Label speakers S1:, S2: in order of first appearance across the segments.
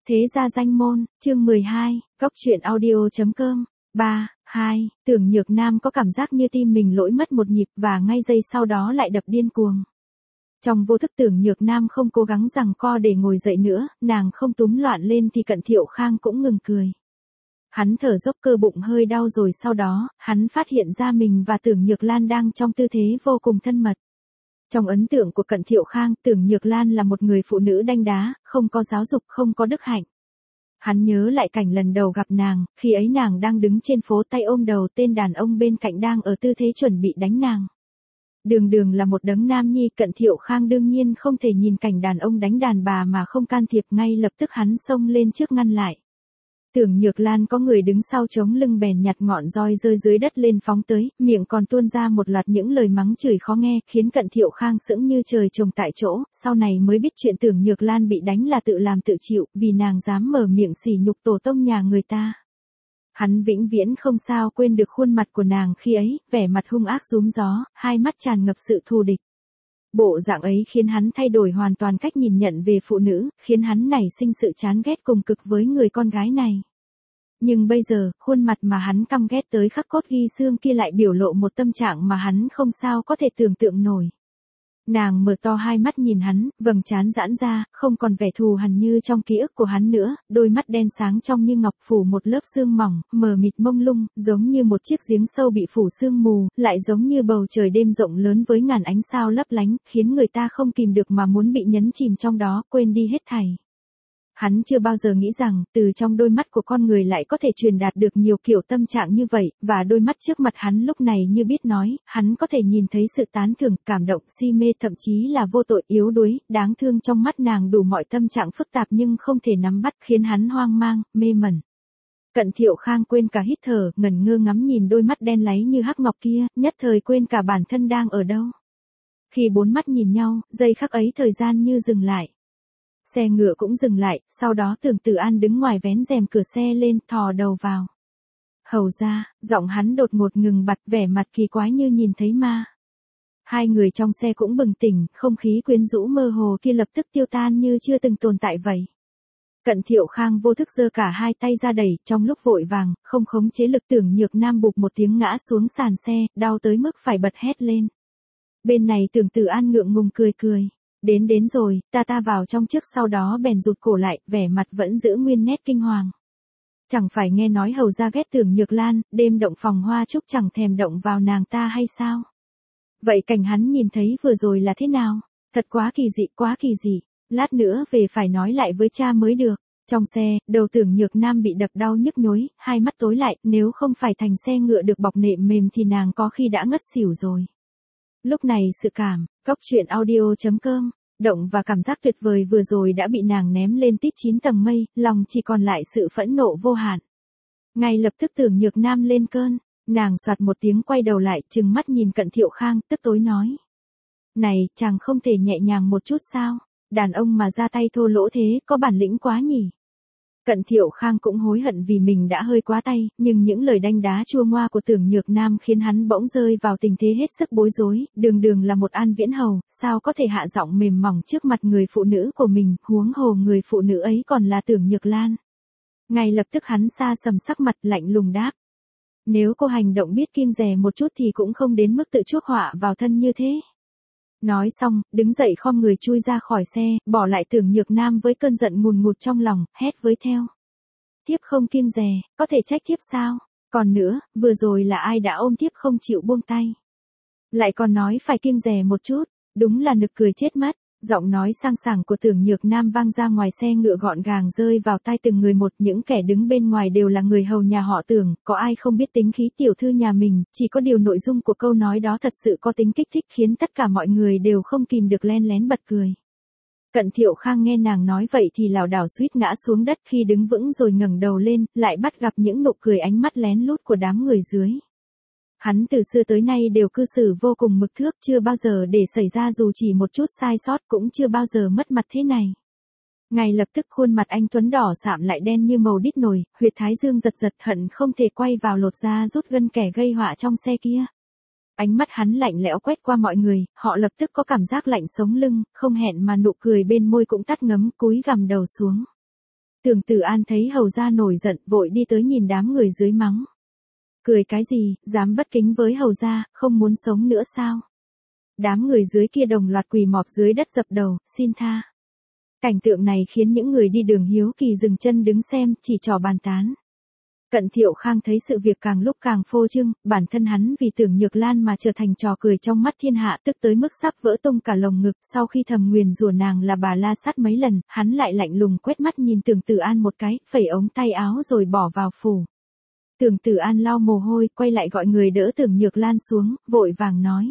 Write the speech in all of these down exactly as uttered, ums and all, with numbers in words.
S1: Thế gia danh môn, chương mười hai, góc truyện audio.com, ba, hai, Tưởng Nhược Nam có cảm giác như tim mình lỗi mất một nhịp và ngay giây sau đó lại đập điên cuồng. Trong vô thức Tưởng Nhược Nam không cố gắng giằng co để ngồi dậy nữa, nàng không túm loạn lên thì Cận Thiệu Khang cũng ngừng cười. Hắn thở dốc, cơ bụng hơi đau rồi sau đó, hắn phát hiện ra mình và Tưởng Nhược Lan đang trong tư thế vô cùng thân mật. Trong ấn tượng của Cận Thiệu Khang, Tưởng Nhược Lan là một người phụ nữ đanh đá, không có giáo dục, không có đức hạnh. Hắn nhớ lại cảnh lần đầu gặp nàng, khi ấy nàng đang đứng trên phố tay ôm đầu tên đàn ông bên cạnh đang ở tư thế chuẩn bị đánh nàng. Đường đường là một đấng nam nhi, Cận Thiệu Khang đương nhiên không thể nhìn cảnh đàn ông đánh đàn bà mà không can thiệp, ngay lập tức hắn xông lên trước ngăn lại. Tưởng Nhược Lan có người đứng sau chống lưng bèn nhặt ngọn roi rơi dưới đất lên phóng tới, miệng còn tuôn ra một loạt những lời mắng chửi khó nghe, khiến Cận Thiệu Khang sững như trời trồng tại chỗ, sau này mới biết chuyện Tưởng Nhược Lan bị đánh là tự làm tự chịu, vì nàng dám mở miệng sỉ nhục tổ tông nhà người ta. Hắn vĩnh viễn không sao quên được khuôn mặt của nàng khi ấy, vẻ mặt hung ác rúm gió, hai mắt tràn ngập sự thù địch. Bộ dạng ấy khiến hắn thay đổi hoàn toàn cách nhìn nhận về phụ nữ, khiến hắn nảy sinh sự chán ghét cùng cực với người con gái này. Nhưng bây giờ, khuôn mặt mà hắn căm ghét tới khắc cốt ghi xương kia lại biểu lộ một tâm trạng mà hắn không sao có thể tưởng tượng nổi. Nàng mở to hai mắt nhìn hắn, vầng trán giãn ra, không còn vẻ thù hằn như trong ký ức của hắn nữa, đôi mắt đen sáng trong như ngọc phủ một lớp sương mỏng, mờ mịt mông lung, giống như một chiếc giếng sâu bị phủ sương mù, lại giống như bầu trời đêm rộng lớn với ngàn ánh sao lấp lánh, khiến người ta không kìm được mà muốn bị nhấn chìm trong đó, quên đi hết thảy. Hắn chưa bao giờ nghĩ rằng, từ trong đôi mắt của con người lại có thể truyền đạt được nhiều kiểu tâm trạng như vậy, và đôi mắt trước mặt hắn lúc này như biết nói, hắn có thể nhìn thấy sự tán thưởng, cảm động, si mê, thậm chí là vô tội, yếu đuối, đáng thương trong mắt nàng đủ mọi tâm trạng phức tạp nhưng không thể nắm bắt, khiến hắn hoang mang, mê mẩn. Cận Thiệu Khang quên cả hít thở, ngẩn ngơ ngắm nhìn đôi mắt đen láy như hắc ngọc kia, nhất thời quên cả bản thân đang ở đâu. Khi bốn mắt nhìn nhau, giây khắc ấy thời gian như dừng lại. Xe ngựa cũng dừng lại, sau đó Tưởng Tử An đứng ngoài vén rèm cửa xe lên, thò đầu vào. Hầu ra, giọng hắn đột ngột ngừng bặt, vẻ mặt kỳ quái như nhìn thấy ma. Hai người trong xe cũng bừng tỉnh, không khí quyến rũ mơ hồ kia lập tức tiêu tan như chưa từng tồn tại vậy. Cận Thiệu Khang vô thức giơ cả hai tay ra đẩy, trong lúc vội vàng, không khống chế lực, Tưởng Nhược Nam bụp một tiếng ngã xuống sàn xe, đau tới mức phải bật hét lên. Bên này Tưởng Tử An ngượng ngùng cười cười. Đến đến rồi, ta ta vào trong trước, sau đó bèn rụt cổ lại, vẻ mặt vẫn giữ nguyên nét kinh hoàng. Chẳng phải nghe nói hầu ra ghét Tưởng Nhược Lan, đêm động phòng hoa trúc chẳng thèm động vào nàng ta hay sao? Vậy cảnh hắn nhìn thấy vừa rồi là thế nào? Thật quá kỳ dị, quá kỳ dị. Lát nữa về phải nói lại với cha mới được. Trong xe, đầu Tưởng Nhược Nam bị đập đau nhức nhối, hai mắt tối lại, nếu không phải thành xe ngựa được bọc nệm mềm thì nàng có khi đã ngất xỉu rồi. Lúc này sự cảm, góc truyện audio.com, động và cảm giác tuyệt vời vừa rồi đã bị nàng ném lên tít chín tầng mây, lòng chỉ còn lại sự phẫn nộ vô hạn. Ngay lập tức Tưởng Nhược Nam lên cơn, nàng soạt một tiếng quay đầu lại, trừng mắt nhìn Cận Thiệu Khang, tức tối nói. Này, chàng không thể nhẹ nhàng một chút sao? Đàn ông mà ra tay thô lỗ thế, có bản lĩnh quá nhỉ? Cận Thiệu Khang cũng hối hận vì mình đã hơi quá tay, nhưng những lời đanh đá chua ngoa của Tưởng Nhược Nam khiến hắn bỗng rơi vào tình thế hết sức bối rối, đường đường là một An Viễn Hầu, sao có thể hạ giọng mềm mỏng trước mặt người phụ nữ của mình, huống hồ người phụ nữ ấy còn là Tưởng Nhược Lan. Ngay lập tức hắn sa sầm sắc mặt, lạnh lùng đáp. Nếu cô hành động biết kiêng dè một chút thì cũng không đến mức tự chuốc họa vào thân như thế. Nói xong, đứng dậy khom người chui ra khỏi xe, bỏ lại Tưởng Nhược Nam với cơn giận ngùn ngụt trong lòng, hét với theo. Thiếp không kiêng dè, có thể trách thiếp sao? Còn nữa, vừa rồi là ai đã ôm thiếp không chịu buông tay? Lại còn nói phải kiêng dè một chút, đúng là nực cười chết mất. Giọng nói sang sảng của Tưởng Nhược Nam vang ra ngoài xe ngựa gọn gàng rơi vào tai từng người một, những kẻ đứng bên ngoài đều là người hầu nhà họ Tưởng, có ai không biết tính khí tiểu thư nhà mình, chỉ có điều nội dung của câu nói đó thật sự có tính kích thích khiến tất cả mọi người đều không kìm được len lén bật cười. Cận Thiệu Khang nghe nàng nói vậy thì lảo đảo suýt ngã xuống đất, khi đứng vững rồi ngẩng đầu lên, lại bắt gặp những nụ cười ánh mắt lén lút của đám người dưới. Hắn từ xưa tới nay đều cư xử vô cùng mực thước, chưa bao giờ để xảy ra dù chỉ một chút sai sót, cũng chưa bao giờ mất mặt thế này. Ngay lập tức khuôn mặt anh tuấn đỏ sạm lại đen như màu đít nồi, huyệt thái dương giật giật, hận không thể quay vào lột da rút gân kẻ gây họa trong xe kia. Ánh mắt hắn lạnh lẽo quét qua mọi người, họ lập tức có cảm giác lạnh sống lưng, không hẹn mà nụ cười bên môi cũng tắt ngấm, cúi gằm đầu xuống. Tưởng Tử An thấy hầu gia nổi giận, vội đi tới nhìn đám người dưới mắng. Cười cái gì, dám bất kính với hầu gia, không muốn sống nữa sao? Đám người dưới kia đồng loạt quỳ mọp dưới đất dập đầu, xin tha. Cảnh tượng này khiến những người đi đường hiếu kỳ dừng chân đứng xem, chỉ trò bàn tán. Cận Thiệu Khang thấy sự việc càng lúc càng phô trương, bản thân hắn vì Tưởng Nhược Lan mà trở thành trò cười trong mắt thiên hạ, tức tới mức sắp vỡ tung cả lồng ngực. Sau khi thầm nguyền rủa nàng là bà la sát mấy lần, hắn lại lạnh lùng quét mắt nhìn Tưởng Tử An một cái, phẩy ống tay áo rồi bỏ vào phủ. Tưởng Tử An lau mồ hôi, quay lại gọi người đỡ Tưởng Nhược Lan xuống, vội vàng nói.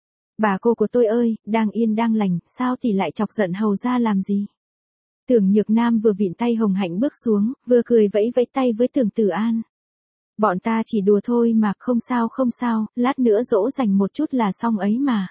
S1: Bà cô của tôi ơi, đang yên đang lành, sao thì lại chọc giận hầu gia làm gì? Tưởng Nhược Nam vừa vịn tay Hồng Hạnh bước xuống, vừa cười vẫy vẫy tay với Tưởng Tử An. Bọn ta chỉ đùa thôi mà, không sao không sao, lát nữa dỗ dành một chút là xong ấy mà.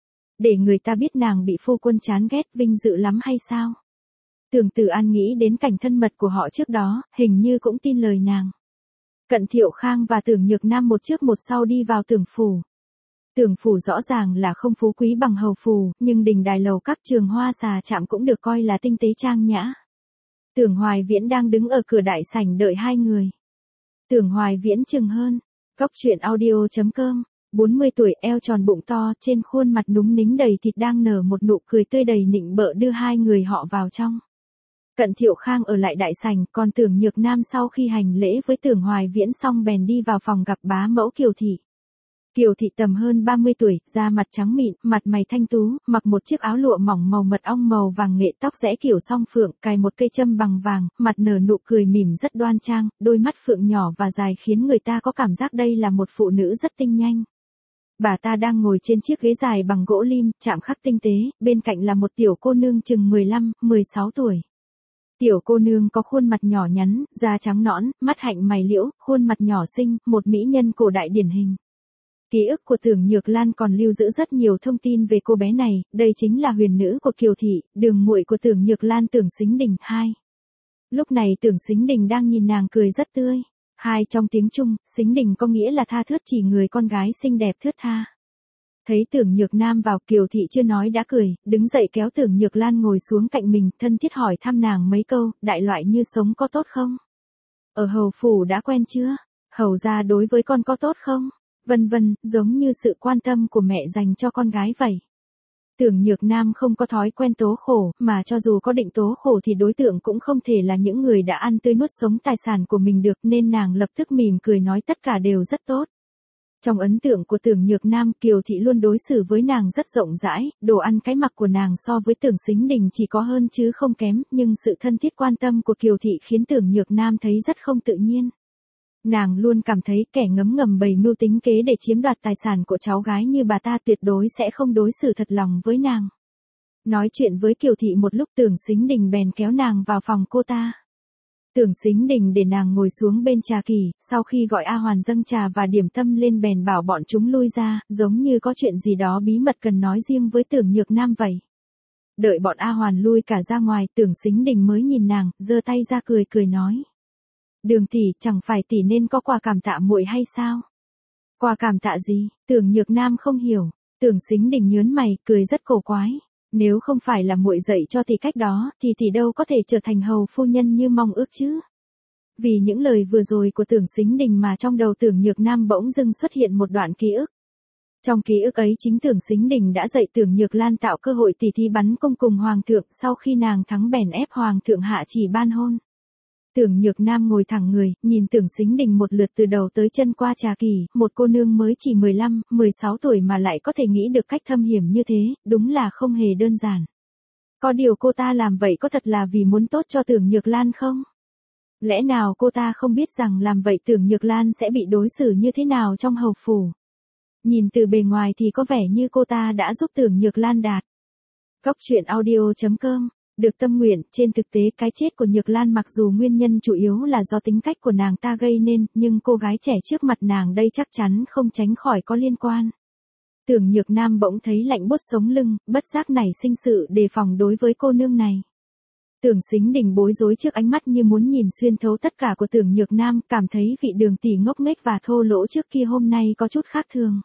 S1: Để người ta biết nàng bị phu quân chán ghét, vinh dự lắm hay sao? Tưởng Tử An nghĩ đến cảnh thân mật của họ trước đó, hình như cũng tin lời nàng. Cận Thiệu Khang và Tưởng Nhược Nam một trước một sau đi vào Tưởng phủ. Tưởng phủ rõ ràng là không phú quý bằng hầu phủ, nhưng đình đài lầu các trường hoa xà chạm cũng được coi là tinh tế trang nhã. Tưởng Hoài Viễn đang đứng ở cửa đại sảnh đợi hai người. Tưởng Hoài Viễn chừng hơn. Góc truyện audio chấm com. bốn mươi tuổi, eo tròn bụng to, trên khuôn mặt núng nính đầy thịt đang nở một nụ cười tươi đầy nịnh bợ đưa hai người họ vào trong. Cận Thiệu Khang ở lại đại sảnh, còn Tưởng Nhược Nam sau khi hành lễ với Tưởng Hoài Viễn xong bèn đi vào phòng gặp bá mẫu Kiều Thị. Kiều Thị tầm hơn ba mươi tuổi, da mặt trắng mịn, mặt mày thanh tú, mặc một chiếc áo lụa mỏng màu mật ong màu vàng nghệ, tóc rẽ kiểu song phượng, cài một cây châm bằng vàng, mặt nở nụ cười mỉm rất đoan trang, đôi mắt phượng nhỏ và dài khiến người ta có cảm giác đây là một phụ nữ rất tinh nhanh. Bà ta đang ngồi trên chiếc ghế dài bằng gỗ lim, chạm khắc tinh tế, bên cạnh là một tiểu cô nương chừng mười lăm, mười sáu tuổi. Tiểu cô nương có khuôn mặt nhỏ nhắn, da trắng nõn, mắt hạnh mày liễu, khuôn mặt nhỏ xinh, một mỹ nhân cổ đại điển hình. Ký ức của Tưởng Nhược Lan còn lưu giữ rất nhiều thông tin về cô bé này, đây chính là huyền nữ của Kiều Thị, đường muội của Tưởng Nhược Lan Tưởng Sính Đình. Hai. Lúc này Tưởng Sính Đình đang nhìn nàng cười rất tươi. Hai trong tiếng Trung, Sính Đình có nghĩa là tha thướt, chỉ người con gái xinh đẹp thướt tha. Thấy Tưởng Nhược Nam vào, Kiều Thị chưa nói đã cười, đứng dậy kéo Tưởng Nhược Lan ngồi xuống cạnh mình, thân thiết hỏi thăm nàng mấy câu, đại loại như sống có tốt không? Ở hầu phủ đã quen chưa? Hầu gia đối với con có tốt không? Vân vân, giống như sự quan tâm của mẹ dành cho con gái vậy. Tưởng Nhược Nam không có thói quen tố khổ, mà cho dù có định tố khổ thì đối tượng cũng không thể là những người đã ăn tươi nuốt sống tài sản của mình được, nên nàng lập tức mỉm cười nói tất cả đều rất tốt. Trong ấn tượng của Tưởng Nhược Nam, Kiều Thị luôn đối xử với nàng rất rộng rãi, đồ ăn cái mặc của nàng so với Tưởng Sính Đình chỉ có hơn chứ không kém, nhưng sự thân thiết quan tâm của Kiều Thị khiến Tưởng Nhược Nam thấy rất không tự nhiên. Nàng luôn cảm thấy kẻ ngấm ngầm bày mưu tính kế để chiếm đoạt tài sản của cháu gái như bà ta tuyệt đối sẽ không đối xử thật lòng với nàng. Nói chuyện với Kiều Thị một lúc, Tưởng Sính Đình bèn kéo nàng vào phòng cô ta. Tưởng Sính Đình để nàng ngồi xuống bên trà kỳ, sau khi gọi A Hoàn dâng trà và điểm tâm lên bèn bảo bọn chúng lui ra, giống như có chuyện gì đó bí mật cần nói riêng với Tưởng Nhược Nam vậy. Đợi bọn A Hoàn lui cả ra ngoài, Tưởng Sính Đình mới nhìn nàng, giơ tay ra cười cười nói. Đường tỷ, chẳng phải tỷ nên có quà cảm tạ muội hay sao? Quà cảm tạ gì? Tưởng Nhược Nam không hiểu. Tưởng Sính Đình nhớn mày, cười rất cổ quái. Nếu không phải là muội dạy cho tỷ cách đó, thì tỷ đâu có thể trở thành hầu phu nhân như mong ước chứ. Vì những lời vừa rồi của Tưởng Sính Đình mà trong đầu Tưởng Nhược Nam bỗng dưng xuất hiện một đoạn ký ức. Trong ký ức ấy chính Tưởng Sính Đình đã dạy Tưởng Nhược Lan tạo cơ hội tỷ thi bắn cung cùng hoàng thượng, sau khi nàng thắng bèn ép hoàng thượng hạ chỉ ban hôn. Tưởng Nhược Nam ngồi thẳng người, nhìn Tưởng Sính Đình một lượt từ đầu tới chân qua trà kỳ, một cô nương mới chỉ mười lăm, mười sáu tuổi mà lại có thể nghĩ được cách thâm hiểm như thế, đúng là không hề đơn giản. Có điều cô ta làm vậy có thật là vì muốn tốt cho Tưởng Nhược Lan không? Lẽ nào cô ta không biết rằng làm vậy Tưởng Nhược Lan sẽ bị đối xử như thế nào trong hầu phủ? Nhìn từ bề ngoài thì có vẻ như cô ta đã giúp Tưởng Nhược Lan đạt. Góc truyện audio chấm com. Được tâm nguyện, trên thực tế cái chết của Nhược Lan mặc dù nguyên nhân chủ yếu là do tính cách của nàng ta gây nên, nhưng cô gái trẻ trước mặt nàng đây chắc chắn không tránh khỏi có liên quan. Tưởng Nhược Nam bỗng thấy lạnh buốt sống lưng, bất giác nảy sinh sự đề phòng đối với cô nương này. Tưởng Sính Đình bối rối trước ánh mắt như muốn nhìn xuyên thấu tất cả của Tưởng Nhược Nam, cảm thấy vị Đường tỷ ngốc nghếch và thô lỗ trước kia hôm nay có chút khác thường.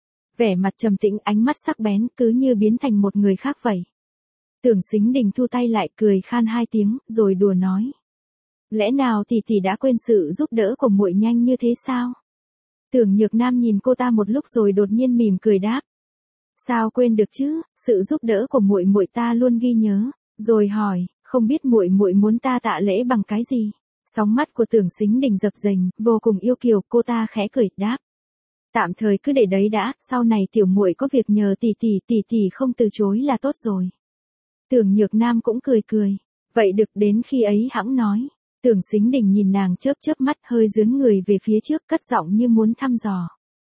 S1: Vẻ mặt trầm tĩnh, ánh mắt sắc bén, cứ như biến thành một người khác vậy. Tưởng Sính Đình thu tay lại, cười khan hai tiếng, rồi đùa nói. Lẽ nào tỷ tỷ đã quên sự giúp đỡ của muội nhanh như thế sao? Tưởng Nhược Nam nhìn cô ta một lúc rồi đột nhiên mỉm cười đáp. Sao quên được chứ, sự giúp đỡ của muội muội ta luôn ghi nhớ. Rồi hỏi, không biết muội muội muốn ta tạ lễ bằng cái gì? Sóng mắt của Tưởng Sính Đình dập dềnh, vô cùng yêu kiều, cô ta khẽ cười đáp. Tạm thời cứ để đấy đã, sau này tiểu muội có việc nhờ tỷ tỷ, tỷ tỷ không từ chối là tốt rồi. Tưởng Nhược Nam cũng cười cười. Vậy được, đến khi ấy hẵng nói. Tưởng Sính Đình nhìn nàng chớp chớp mắt, hơi dướn người về phía trước, cất giọng như muốn thăm dò.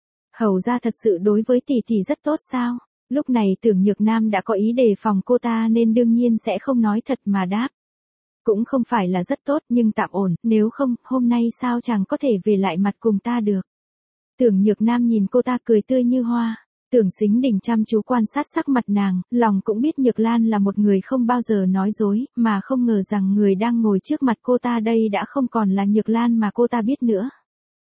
S1: Hầu ra thật sự đối với tỷ tỷ rất tốt sao? Lúc này Tưởng Nhược Nam đã có ý đề phòng cô ta nên đương nhiên sẽ không nói thật mà đáp. Cũng không phải là rất tốt nhưng tạm ổn, nếu không, hôm nay sao chàng có thể về lại mặt cùng ta được. Tưởng Nhược Nam nhìn cô ta cười tươi như hoa. Tưởng Sính Đình chăm chú quan sát sắc mặt nàng, lòng cũng biết Nhược Lan là một người không bao giờ nói dối, mà không ngờ rằng người đang ngồi trước mặt cô ta đây đã không còn là Nhược Lan mà cô ta biết nữa.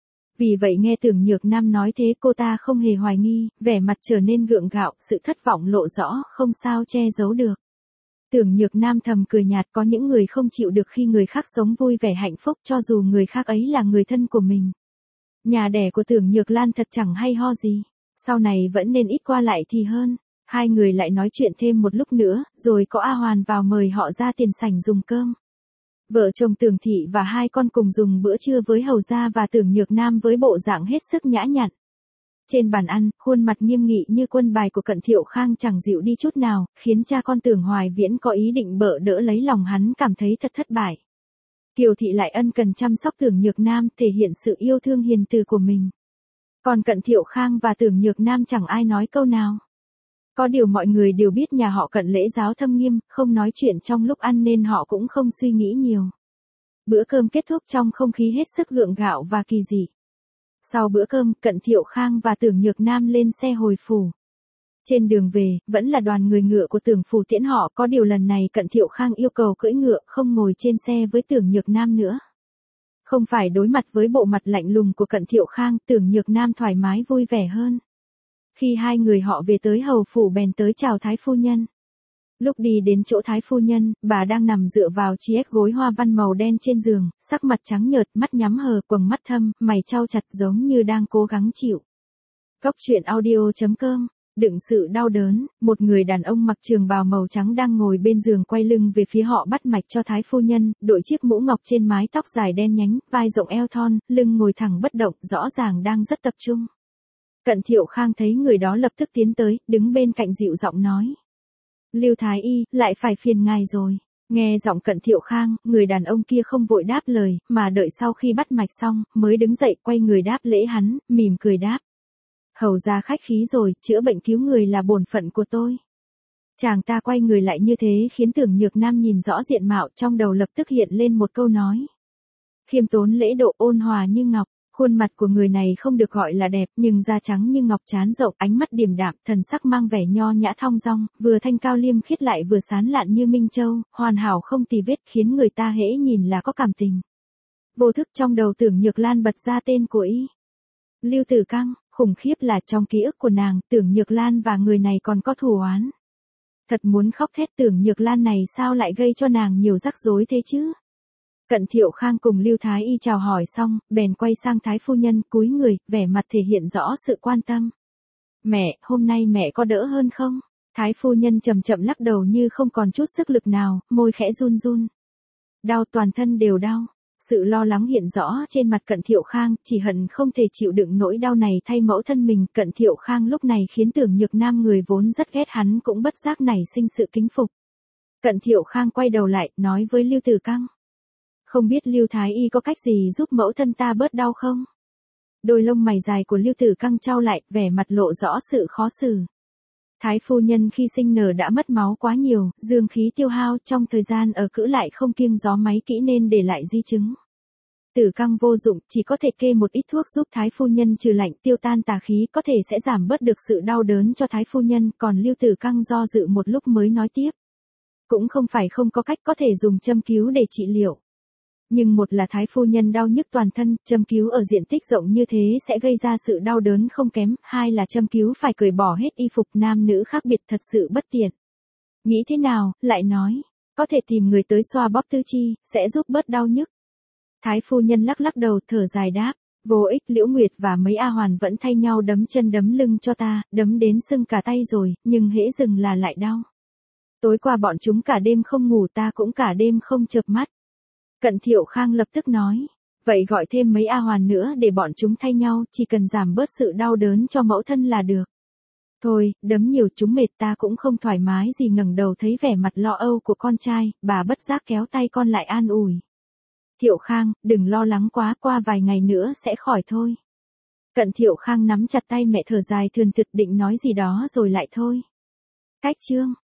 S1: Vì vậy nghe Tưởng Nhược Nam nói thế cô ta không hề hoài nghi, vẻ mặt trở nên gượng gạo, sự thất vọng lộ rõ, không sao che giấu được. Tưởng Nhược Nam thầm cười nhạt, có những người không chịu được khi người khác sống vui vẻ hạnh phúc cho dù người khác ấy là người thân của mình. Nhà đẻ của Tưởng Nhược Lan thật chẳng hay ho gì, sau này vẫn nên ít qua lại thì hơn. Hai người lại nói chuyện thêm một lúc nữa, rồi có A Hoàn vào mời họ ra tiền sảnh dùng cơm. Vợ chồng Tưởng Thị và hai con cùng dùng bữa trưa với hầu gia và Tưởng Nhược Nam với bộ dạng hết sức nhã nhặn. Trên bàn ăn, khuôn mặt nghiêm nghị như quân bài của Cận Thiệu Khang chẳng dịu đi chút nào, khiến cha con Tưởng Hoài Viễn có ý định bợ đỡ lấy lòng hắn cảm thấy thật thất bại. Kiều Thị lại ân cần chăm sóc Tưởng Nhược Nam, thể hiện sự yêu thương hiền từ của mình. Còn Cận Thiệu Khang và Tưởng Nhược Nam chẳng ai nói câu nào. Có điều mọi người đều biết nhà họ Cận lễ giáo thâm nghiêm, không nói chuyện trong lúc ăn nên họ cũng không suy nghĩ nhiều. Bữa cơm kết thúc trong không khí hết sức gượng gạo và kỳ dị. Sau bữa cơm, Cận Thiệu Khang và Tưởng Nhược Nam lên xe hồi phủ. Trên đường về, vẫn là đoàn người ngựa của Tưởng phủ tiễn họ, có điều lần này Cận Thiệu Khang yêu cầu cưỡi ngựa, không ngồi trên xe với Tưởng Nhược Nam nữa. Không phải đối mặt với bộ mặt lạnh lùng của Cận Thiệu Khang, Tưởng Nhược Nam thoải mái vui vẻ hơn. Khi hai người họ về tới hầu phủ bèn tới chào Thái phu nhân. Lúc đi đến chỗ Thái phu nhân, bà đang nằm dựa vào chiếc gối hoa văn màu đen trên giường, sắc mặt trắng nhợt, mắt nhắm hờ, quầng mắt thâm, mày chau chặt giống như đang cố gắng chịu. Cốc truyện audio chấm com. Đựng sự đau đớn, một người đàn ông mặc trường bào màu trắng đang ngồi bên giường quay lưng về phía họ bắt mạch cho Thái phu nhân, đội chiếc mũ ngọc trên mái tóc dài đen nhánh, vai rộng eo thon, lưng ngồi thẳng bất động, rõ ràng đang rất tập trung. Cận Thiệu Khang thấy người đó lập tức tiến tới, đứng bên cạnh dịu giọng nói. Lưu Thái Y, lại phải phiền ngài rồi. Nghe giọng Cận Thiệu Khang, người đàn ông kia không vội đáp lời, mà đợi sau khi bắt mạch xong, mới đứng dậy quay người đáp lễ hắn, mỉm cười đáp. Hầu ra khách khí rồi, chữa bệnh cứu người là bổn phận của tôi. Chàng ta quay người lại như thế khiến Tưởng Nhược Nam nhìn rõ diện mạo, trong đầu lập tức hiện lên một câu nói. Khiêm tốn lễ độ, ôn hòa như ngọc. Khuôn mặt của người này không được gọi là đẹp, nhưng da trắng như ngọc, trán rộng, ánh mắt điềm đạm, thần sắc mang vẻ nho nhã thong dong, vừa thanh cao liêm khiết lại vừa sán lạn như minh châu, hoàn hảo không tì vết, khiến người ta hễ nhìn là có cảm tình. Vô thức trong đầu Tưởng Nhược Lan bật ra tên của y. Lưu Tử Căng. Khủng khiếp là trong ký ức của nàng, Tưởng Nhược Lan và người này còn có thù oán. Thật muốn khóc thét, Tưởng Nhược Lan này sao lại gây cho nàng nhiều rắc rối thế chứ? Cận Thiệu Khang cùng Lưu Thái Y chào hỏi xong, bèn quay sang Thái phu nhân, cúi người, vẻ mặt thể hiện rõ sự quan tâm. Mẹ, hôm nay mẹ có đỡ hơn không? Thái phu nhân chậm chậm lắc đầu như không còn chút sức lực nào, môi khẽ run run. Đau, toàn thân đều đau. Sự lo lắng hiện rõ trên mặt Cận Thiệu Khang, chỉ hận không thể chịu đựng nỗi đau này thay mẫu thân mình. Cận Thiệu Khang lúc này khiến Tưởng Nhược Nam người vốn rất ghét hắn cũng bất giác nảy sinh sự kính phục. Cận Thiệu Khang quay đầu lại, nói với Lưu Tử Căng. Không biết Lưu Thái Y có cách gì giúp mẫu thân ta bớt đau không? Đôi lông mày dài của Lưu Tử Căng chau lại, vẻ mặt lộ rõ sự khó xử. Thái phu nhân khi sinh nở đã mất máu quá nhiều, dương khí tiêu hao, trong thời gian ở cữ lại không kiêng gió máy kỹ nên để lại di chứng. Tử Căng vô dụng, chỉ có thể kê một ít thuốc giúp Thái phu nhân trừ lạnh tiêu tan tà khí, có thể sẽ giảm bớt được sự đau đớn cho Thái phu nhân, còn Lưu Tử Căng do dự một lúc mới nói tiếp. Cũng không phải không có cách, có thể dùng châm cứu để trị liệu. Nhưng một là Thái phu nhân đau nhức toàn thân, châm cứu ở diện tích rộng như thế sẽ gây ra sự đau đớn không kém, hai là châm cứu phải cởi bỏ hết y phục, nam nữ khác biệt thật sự bất tiện. Nghĩ thế nào, lại nói, có thể tìm người tới xoa bóp tứ chi, sẽ giúp bớt đau nhức. Thái phu nhân lắc lắc đầu thở dài đáp, vô ích. Liễu Nguyệt và mấy A Hoàn vẫn thay nhau đấm chân đấm lưng cho ta, đấm đến sưng cả tay rồi, nhưng hễ dừng là lại đau. Tối qua bọn chúng cả đêm không ngủ, ta cũng cả đêm không chợp mắt. Cận Thiệu Khang lập tức nói, vậy gọi thêm mấy A Hoàn nữa để bọn chúng thay nhau, chỉ cần giảm bớt sự đau đớn cho mẫu thân là được. Thôi, đấm nhiều chúng mệt, ta cũng không thoải mái gì. Ngẩng đầu thấy vẻ mặt lo âu của con trai, bà bất giác kéo tay con lại an ủi. Thiệu Khang, đừng lo lắng quá, qua vài ngày nữa sẽ khỏi thôi. Cận Thiệu Khang nắm chặt tay mẹ thở dài thườn thượt định nói gì đó rồi lại thôi. Cách chương